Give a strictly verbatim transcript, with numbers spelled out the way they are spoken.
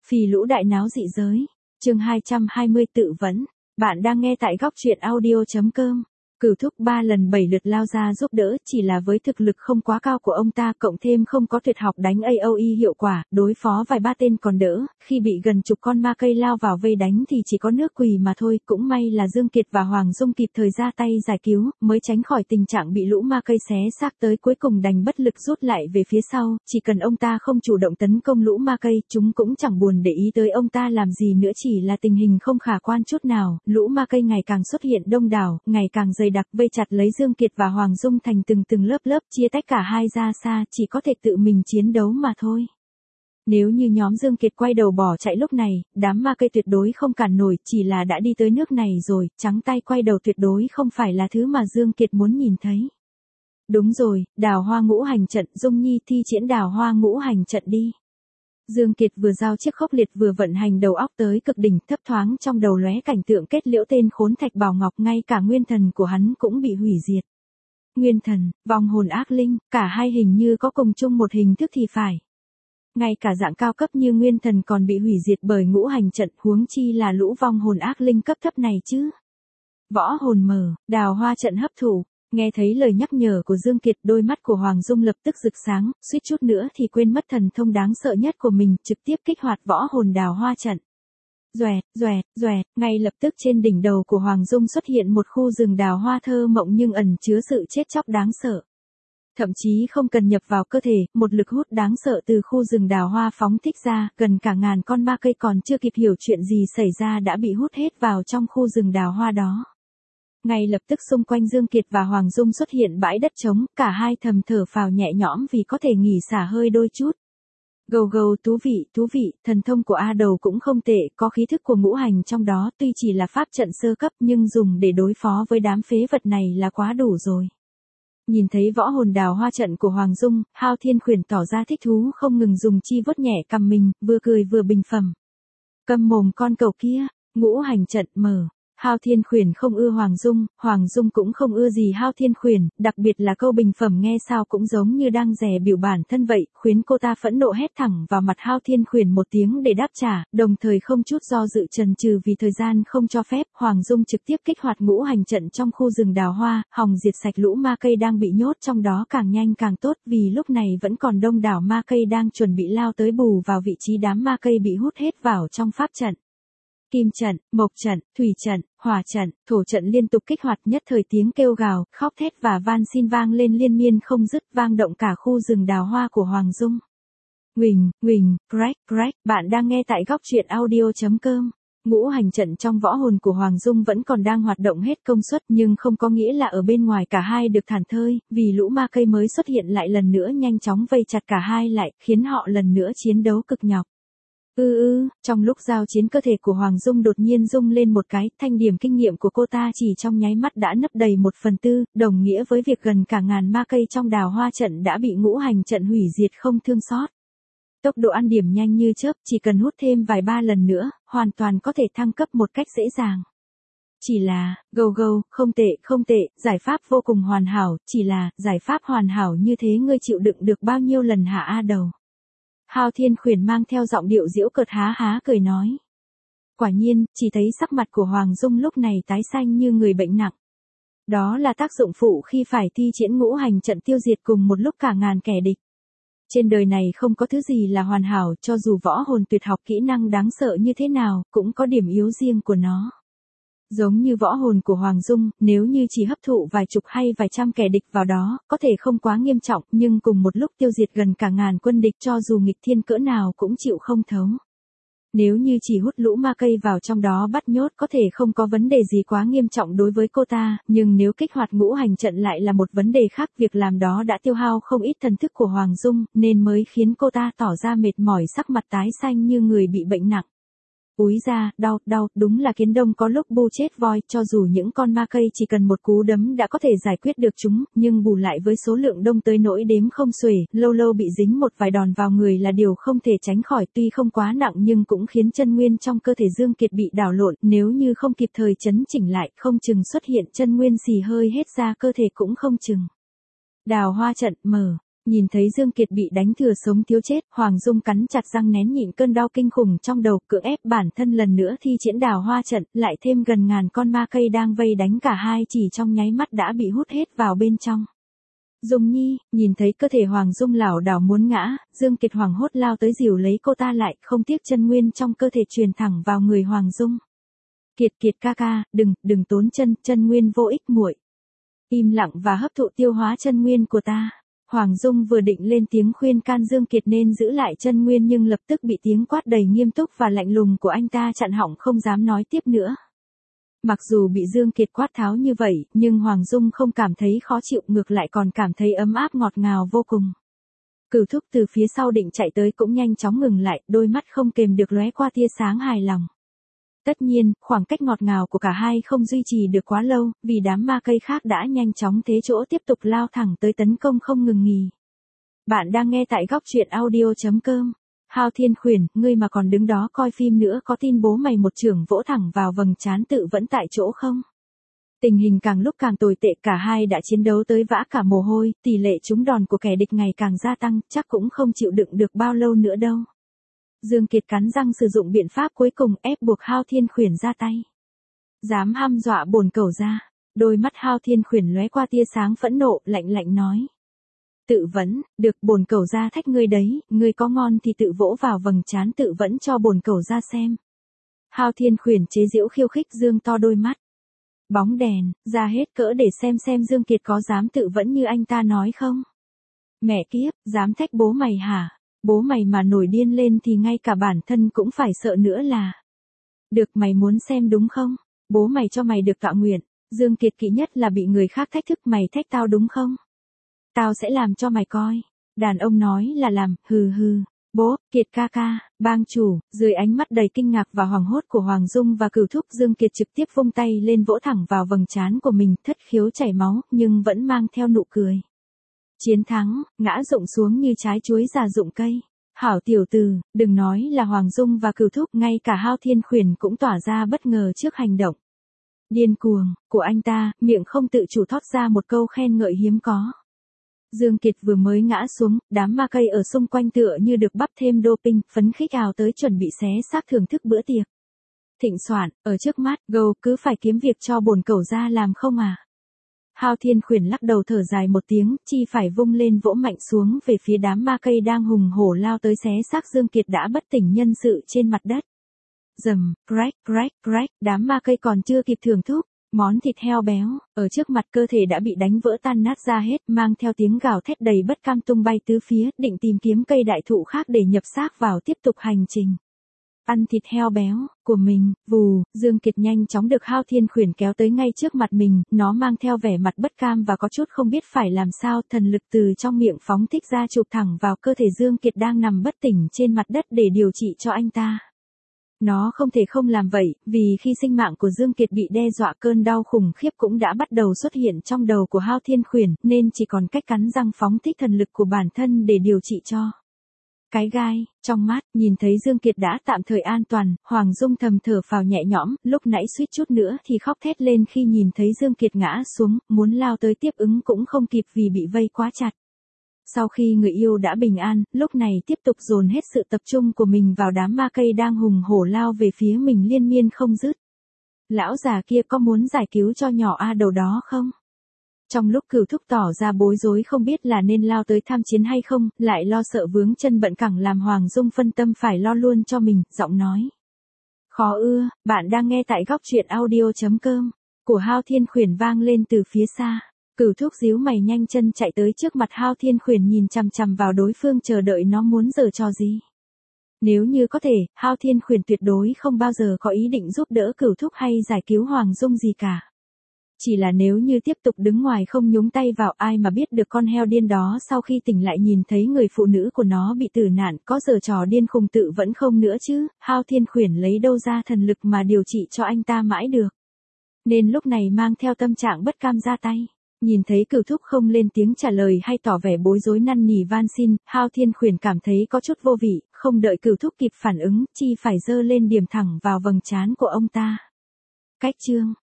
Phì Lũ đại náo dị giới. Chương hai trăm hai mươi tự vấn. Bạn đang nghe tại góc truyện audio chấm com. Cửu thúc ba lần bảy lượt lao ra giúp đỡ, chỉ là với thực lực không quá cao của ông ta cộng thêm không có tuyệt học đánh a o e hiệu quả, đối phó vài ba tên còn đỡ, khi bị gần chục con ma cây lao vào vây đánh thì chỉ có nước quỳ mà thôi. Cũng may là Dương Kiệt và Hoàng Dung kịp thời ra tay giải cứu, mới tránh khỏi tình trạng bị lũ ma cây xé xác, tới cuối cùng đành bất lực rút lại về phía sau. Chỉ cần ông ta không chủ động tấn công lũ ma cây, chúng cũng chẳng buồn để ý tới ông ta làm gì nữa, chỉ là tình hình không khả quan chút nào. Lũ ma cây ngày càng xuất hiện đông đảo, ngày càng dày đặc, vây chặt lấy Dương Kiệt và Hoàng Dung thành từng từng lớp lớp, chia tách cả hai ra xa, chỉ có thể tự mình chiến đấu mà thôi. Nếu như nhóm Dương Kiệt quay đầu bỏ chạy lúc này, đám ma cây tuyệt đối không cản nổi, chỉ là đã đi tới nước này rồi, trắng tay quay đầu tuyệt đối không phải là thứ mà Dương Kiệt muốn nhìn thấy. Đúng rồi, đào hoa ngũ hành trận, Dung Nhi thi triển đào hoa ngũ hành trận đi. Dương Kiệt vừa giao chiếc khốc liệt vừa vận hành đầu óc tới cực đỉnh, thấp thoáng trong đầu lóe cảnh tượng kết liễu tên khốn Thạch Bảo Ngọc, ngay cả nguyên thần của hắn cũng bị hủy diệt. Nguyên thần, vong hồn ác linh, cả hai hình như có cùng chung một hình thức thì phải. Ngay cả dạng cao cấp như nguyên thần còn bị hủy diệt bởi ngũ hành trận, huống chi là lũ vong hồn ác linh cấp thấp này chứ. Võ hồn mở, đào hoa trận hấp thụ. Nghe thấy lời nhắc nhở của Dương Kiệt, đôi mắt của Hoàng Dung lập tức rực sáng, suýt chút nữa thì quên mất thần thông đáng sợ nhất của mình, trực tiếp kích hoạt võ hồn đào hoa trận. Doẹt, doẹt, doẹt, ngay lập tức trên đỉnh đầu của Hoàng Dung xuất hiện một khu rừng đào hoa thơ mộng nhưng ẩn chứa sự chết chóc đáng sợ. Thậm chí không cần nhập vào cơ thể, một lực hút đáng sợ từ khu rừng đào hoa phóng thích ra, gần cả ngàn con ma cây còn chưa kịp hiểu chuyện gì xảy ra đã bị hút hết vào trong khu rừng đào hoa đó. Ngay lập tức xung quanh Dương Kiệt và Hoàng Dung xuất hiện bãi đất trống, cả hai thầm thở phào nhẹ nhõm vì có thể nghỉ xả hơi đôi chút. Gầu gầu, thú vị, thú vị, thần thông của A Đầu cũng không tệ, có khí thức của ngũ hành trong đó, tuy chỉ là pháp trận sơ cấp nhưng dùng để đối phó với đám phế vật này là quá đủ rồi. Nhìn thấy võ hồn đào hoa trận của Hoàng Dung, Hao Thiên Khuyển tỏ ra thích thú, không ngừng dùng chi vuốt nhẹ cằm mình, vừa cười vừa bình phẩm. Câm mồm con cẩu kia, ngũ hành trận mở. Hao Thiên Khuyển không ưa Hoàng Dung, Hoàng Dung cũng không ưa gì Hao Thiên Khuyển, đặc biệt là câu bình phẩm nghe sao cũng giống như đang dè biểu bản thân vậy, khiến cô ta phẫn nộ hét thẳng vào mặt Hao Thiên Khuyển một tiếng để đáp trả, đồng thời không chút do dự chần chừ vì thời gian không cho phép, Hoàng Dung trực tiếp kích hoạt ngũ hành trận trong khu rừng đào hoa, hòng diệt sạch lũ ma cây đang bị nhốt trong đó càng nhanh càng tốt, vì lúc này vẫn còn đông đảo ma cây đang chuẩn bị lao tới bù vào vị trí đám ma cây bị hút hết vào trong pháp trận. Kim trận, mộc trận, thủy trận, hỏa trận, thổ trận liên tục kích hoạt, nhất thời tiếng kêu gào, khóc thét và van xin vang lên liên miên không dứt, vang động cả khu rừng đào hoa của Hoàng Dung. Huỳnh, huỳnh, crack, crack, bạn đang nghe tại góc truyện audio chấm com. Ngũ hành trận trong võ hồn của Hoàng Dung vẫn còn đang hoạt động hết công suất nhưng không có nghĩa là ở bên ngoài cả hai được thản thơi, vì lũ ma cây mới xuất hiện lại lần nữa nhanh chóng vây chặt cả hai lại, khiến họ lần nữa chiến đấu cực nhọc. Ư ư, trong lúc giao chiến cơ thể của Hoàng Dung đột nhiên rung lên một cái, thanh điểm kinh nghiệm của cô ta chỉ trong nháy mắt đã nấp đầy một phần tư, đồng nghĩa với việc gần cả ngàn ma cây trong đào hoa trận đã bị ngũ hành trận hủy diệt không thương xót. Tốc độ ăn điểm nhanh như chớp, chỉ cần hút thêm vài ba lần nữa, hoàn toàn có thể thăng cấp một cách dễ dàng. Chỉ là, gầu gầu, không tệ, không tệ, giải pháp vô cùng hoàn hảo, chỉ là, giải pháp hoàn hảo như thế ngươi chịu đựng được bao nhiêu lần hả A Đầu? Hao Thiên Khuyển mang theo giọng điệu giễu cợt há há cười nói. Quả nhiên, chỉ thấy sắc mặt của Hoàng Dung lúc này tái xanh như người bệnh nặng. Đó là tác dụng phụ khi phải thi triển ngũ hành trận tiêu diệt cùng một lúc cả ngàn kẻ địch. Trên đời này không có thứ gì là hoàn hảo, cho dù võ hồn tuyệt học kỹ năng đáng sợ như thế nào, cũng có điểm yếu riêng của nó. Giống như võ hồn của Hoàng Dung, nếu như chỉ hấp thụ vài chục hay vài trăm kẻ địch vào đó, có thể không quá nghiêm trọng, nhưng cùng một lúc tiêu diệt gần cả ngàn quân địch cho dù nghịch thiên cỡ nào cũng chịu không thấu. Nếu như chỉ hút lũ ma cây vào trong đó bắt nhốt có thể không có vấn đề gì quá nghiêm trọng đối với cô ta, nhưng nếu kích hoạt ngũ hành trận lại là một vấn đề khác, việc làm đó đã tiêu hao không ít thần thức của Hoàng Dung, nên mới khiến cô ta tỏ ra mệt mỏi, sắc mặt tái xanh như người bị bệnh nặng. Úi ra, đau, đau, đúng là kiến đông có lúc bu chết voi, cho dù những con ma cây chỉ cần một cú đấm đã có thể giải quyết được chúng, nhưng bù lại với số lượng đông tới nỗi đếm không xuể, lâu lâu bị dính một vài đòn vào người là điều không thể tránh khỏi, tuy không quá nặng nhưng cũng khiến chân nguyên trong cơ thể Dương Kiệt bị đảo lộn, nếu như không kịp thời chấn chỉnh lại, không chừng xuất hiện chân nguyên xì hơi hết ra cơ thể cũng không chừng. Đào hoa trận mở. Nhìn thấy Dương Kiệt bị đánh thừa sống thiếu chết, Hoàng Dung cắn chặt răng nén nhịn cơn đau kinh khủng trong đầu, cưỡng ép bản thân lần nữa thi triển đào hoa trận, lại thêm gần ngàn con ma cây đang vây đánh cả hai chỉ trong nháy mắt đã bị hút hết vào bên trong. Dung Nhi, nhìn thấy cơ thể Hoàng Dung lảo đảo muốn ngã, Dương Kiệt hoảng hốt lao tới dìu lấy cô ta lại, không tiếc chân nguyên trong cơ thể truyền thẳng vào người Hoàng Dung. Kiệt Kiệt ca ca, đừng, đừng tốn chân, chân nguyên vô ích muội. Im lặng và hấp thụ tiêu hóa chân nguyên của ta. Hoàng Dung vừa định lên tiếng khuyên can Dương Kiệt nên giữ lại chân nguyên nhưng lập tức bị tiếng quát đầy nghiêm túc và lạnh lùng của anh ta chặn họng không dám nói tiếp nữa. Mặc dù bị Dương Kiệt quát tháo như vậy, nhưng Hoàng Dung không cảm thấy khó chịu, ngược lại còn cảm thấy ấm áp ngọt ngào vô cùng. Cửu Thúc từ phía sau định chạy tới cũng nhanh chóng ngừng lại, đôi mắt không kềm được lóe qua tia sáng hài lòng. Tất nhiên, khoảng cách ngọt ngào của cả hai không duy trì được quá lâu, vì đám ma cây khác đã nhanh chóng thế chỗ tiếp tục lao thẳng tới tấn công không ngừng nghỉ. Bạn đang nghe tại góc truyện audio chấm com. Hao Thiên Khuyển, ngươi mà còn đứng đó coi phim nữa có tin bố mày một chưởng vỗ thẳng vào vầng trán tự vẫn tại chỗ không? Tình hình càng lúc càng tồi tệ, cả hai đã chiến đấu tới vã cả mồ hôi, tỷ lệ trúng đòn của kẻ địch ngày càng gia tăng, chắc cũng không chịu đựng được bao lâu nữa đâu. Dương Kiệt cắn răng sử dụng biện pháp cuối cùng ép buộc Hao Thiên Khuyển ra tay. Dám hăm dọa bổn cẩu ra. Đôi mắt Hao Thiên Khuyển lóe qua tia sáng phẫn nộ, lạnh lạnh nói. Tự vẫn, được, bổn cẩu ra thách ngươi đấy, ngươi có ngon thì tự vỗ vào vầng trán tự vẫn cho bổn cẩu ra xem. Hao Thiên Khuyển chế giễu khiêu khích dương to đôi mắt. Bóng đèn, ra hết cỡ để xem xem Dương Kiệt có dám tự vẫn như anh ta nói không? Mẹ kiếp, dám thách bố mày hả? Bố mày mà nổi điên lên thì ngay cả bản thân cũng phải sợ nữa là. Được, mày muốn xem đúng không? Bố mày cho mày được tọa nguyện. Dương Kiệt kỵ nhất là bị người khác thách thức, mày thách tao đúng không? Tao sẽ làm cho mày coi. Đàn ông nói là làm, hừ hừ. Bố, Kiệt ca ca, bang chủ, dưới ánh mắt đầy kinh ngạc và hoảng hốt của Hoàng Dung và Cửu Thúc, Dương Kiệt trực tiếp vung tay lên vỗ thẳng vào vầng trán của mình, thất khiếu chảy máu, nhưng vẫn mang theo nụ cười. Chiến thắng, ngã rụng xuống như trái chuối già rụng cây. Hảo tiểu tử, đừng nói là Hoàng Dung và Cửu Thúc, ngay cả Hao Thiên Khuyển cũng tỏa ra bất ngờ trước hành động điên cuồng của anh ta, miệng không tự chủ thốt ra một câu khen ngợi hiếm có. Dương Kiệt vừa mới ngã xuống, đám ma cây ở xung quanh tựa như được bắp thêm doping, phấn khích ào tới chuẩn bị xé xác thưởng thức bữa tiệc. Thịnh soạn, ở trước mắt, gâu, cứ phải kiếm việc cho bổn cẩu ra làm không à? Hao Thiên Khuyển lắc đầu thở dài một tiếng, chi phải vung lên vỗ mạnh xuống về phía đám ma cây đang hùng hổ lao tới xé xác Dương Kiệt đã bất tỉnh nhân sự trên mặt đất. Rầm, crack, crack, crack, đám ma cây còn chưa kịp thưởng thức. Món thịt heo béo, ở trước mặt cơ thể đã bị đánh vỡ tan nát ra hết, mang theo tiếng gào thét đầy bất cam tung bay tứ phía, định tìm kiếm cây đại thụ khác để nhập xác vào tiếp tục hành trình. Ăn thịt heo béo, của mình, vù, Dương Kiệt nhanh chóng được Hao Thiên Khuyển kéo tới ngay trước mặt mình, nó mang theo vẻ mặt bất cam và có chút không biết phải làm sao, thần lực từ trong miệng phóng thích ra chụp thẳng vào cơ thể Dương Kiệt đang nằm bất tỉnh trên mặt đất để điều trị cho anh ta. Nó không thể không làm vậy, vì khi sinh mạng của Dương Kiệt bị đe dọa, cơn đau khủng khiếp cũng đã bắt đầu xuất hiện trong đầu của Hao Thiên Khuyển, nên chỉ còn cách cắn răng phóng thích thần lực của bản thân để điều trị cho. Cái gai, trong mắt, nhìn thấy Dương Kiệt đã tạm thời an toàn, Hoàng Dung thầm thở phào nhẹ nhõm, lúc nãy suýt chút nữa thì khóc thét lên khi nhìn thấy Dương Kiệt ngã xuống, muốn lao tới tiếp ứng cũng không kịp vì bị vây quá chặt. Sau khi người yêu đã bình an, lúc này tiếp tục dồn hết sự tập trung của mình vào đám ma cây đang hùng hổ lao về phía mình liên miên không dứt. Lão già kia có muốn giải cứu cho nhỏ A đầu đó không? Trong lúc Cửu Thúc tỏ ra bối rối không biết là nên lao tới tham chiến hay không, lại lo sợ vướng chân bận cẳng làm Hoàng Dung phân tâm phải lo luôn cho mình, giọng nói. Khó ưa, bạn đang nghe tại góc truyện audio chấm com, của Hao Thiên Khuyển vang lên từ phía xa. Cửu Thúc díu mày nhanh chân chạy tới trước mặt Hao Thiên Khuyển nhìn chằm chằm vào đối phương chờ đợi nó muốn giở trò gì. Nếu như có thể, Hao Thiên Khuyển tuyệt đối không bao giờ có ý định giúp đỡ Cửu Thúc hay giải cứu Hoàng Dung gì cả. Chỉ là nếu như tiếp tục đứng ngoài không nhúng tay vào, ai mà biết được con heo điên đó sau khi tỉnh lại nhìn thấy người phụ nữ của nó bị tử nạn, có giở trò điên khùng tự vẫn không nữa chứ. Hao Thiên Khuyển lấy đâu ra thần lực mà điều trị cho anh ta mãi được. Nên lúc này mang theo tâm trạng bất cam ra tay. Nhìn thấy Cửu Thúc không lên tiếng trả lời hay tỏ vẻ bối rối năn nỉ van xin, Hao Thiên Khuyển cảm thấy có chút vô vị, không đợi Cửu Thúc kịp phản ứng, chi phải giơ lên điểm thẳng vào vầng trán của ông ta. Cách chương